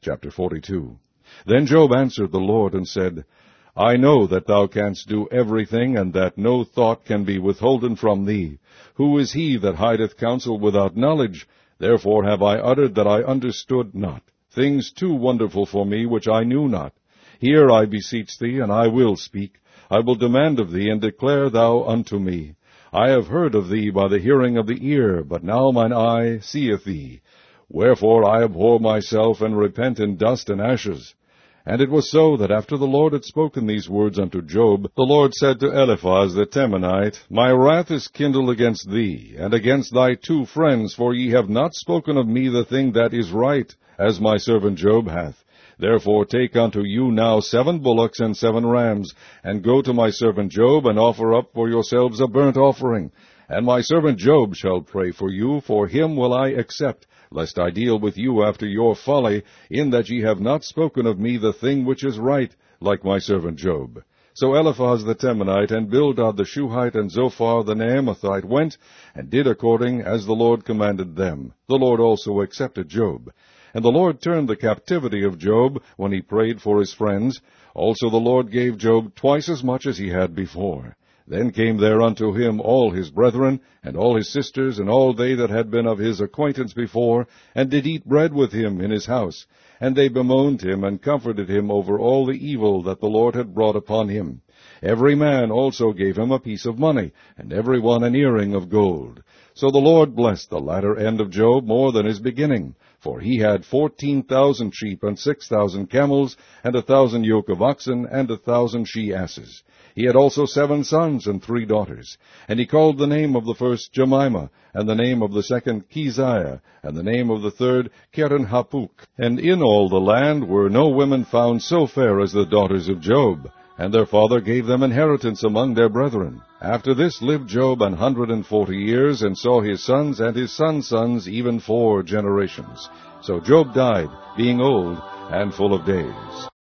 Chapter 42. Then Job answered the Lord and said, I know that thou canst do everything, and that no thought can be withholden from thee. Who is he that hideth counsel without knowledge? Therefore have I uttered that I understood not, things too wonderful for me which I knew not. Hear, I beseech thee, and I will speak. I will demand of thee, and declare thou unto me. I have heard of thee by the hearing of the ear, but now mine eye seeth thee. Wherefore I abhor myself, and repent in dust and ashes. And it was so, that after the Lord had spoken these words unto Job, the Lord said to Eliphaz the Temanite, My wrath is kindled against thee, and against thy 2 friends, for ye have not spoken of me the thing that is right, as my servant Job hath. Therefore take unto you now 7 bullocks and 7 rams, and go to my servant Job, and offer up for yourselves a burnt offering. And my servant Job shall pray for you, for him will I accept, lest I deal with you after your folly, in that ye have not spoken of me the thing which is right, like my servant Job. So Eliphaz the Temanite, and Bildad the Shuhite, and Zophar the Naamathite went, and did according as the Lord commanded them. The Lord also accepted Job. And the Lord turned the captivity of Job, when he prayed for his friends. Also the Lord gave Job twice as much as he had before. Then came there unto him all his brethren, and all his sisters, and all they that had been of his acquaintance before, and did eat bread with him in his house. And they bemoaned him, and comforted him over all the evil that the Lord had brought upon him. Every man also gave him a piece of money, and every one an earring of gold. So the Lord blessed the latter end of Job more than his beginning, for he had 14,000 sheep, and 6,000 camels, and 1,000 yoke of oxen, and 1,000 she-asses. He had also 7 sons and 3 daughters. And he called the name of the first Jemimah, and the name of the second Keziah, and the name of the third Keren-hapuk. And in all the land were no women found so fair as the daughters of Job, and their father gave them inheritance among their brethren. After this lived Job 140 years, and saw his sons and his sons' sons, even 4 generations. So Job died, being old and full of days.